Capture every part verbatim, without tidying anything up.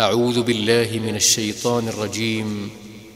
أعوذ بالله من الشيطان الرجيم.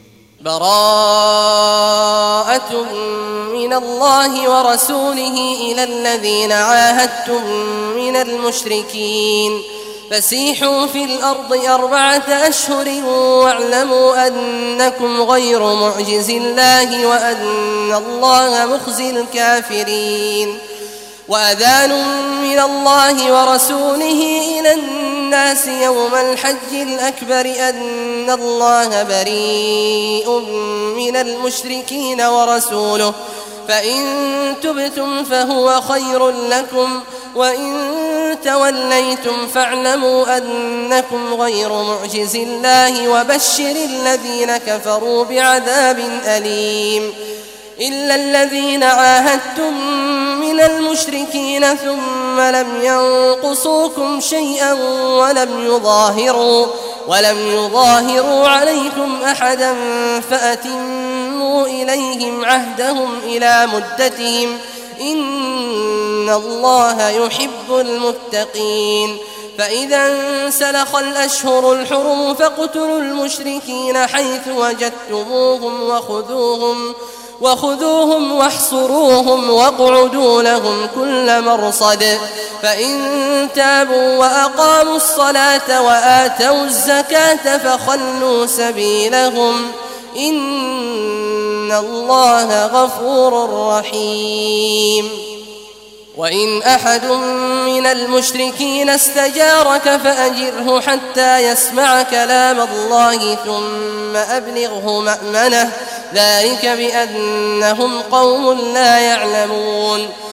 براءة من الله ورسوله إلى الذين عاهدتم من المشركين فسيحوا في الأرض أربعة أشهر واعلموا أنكم غير معجز الله وأن الله مخزي الكافرين. وأذان من الله ورسوله إلى الناس يوم الحج الأكبر أن الله بريء من المشركين ورسوله فإن تبتم فهو خير لكم وإن توليتم فاعلموا أنكم غير معجز الله وبشر الذين كفروا بعذاب أليم. إلا الذين عاهدتم من المشركين ثم لم ينقصوكم شيئا ولم يظاهروا ولم يظاهروا عليكم أحدا فأتموا إليهم عهدهم إلى مدتهم إن الله يحب المتقين. فإذا انسلخ الأشهر الحرم فاقتلوا المشركين حيث وجدتموهم وخذوهم وخذوهم واحصروهم واقعدوا لهم كل مرصد فإن تابوا وأقاموا الصلاة وآتوا الزكاة فخلوا سبيلهم إن الله غفور رحيم. وإن أحد من المشركين استجارك فأجره حتى يسمع كلام الله ثم أبلغه مأمنه ذلك بأنهم قوم لا يعلمون.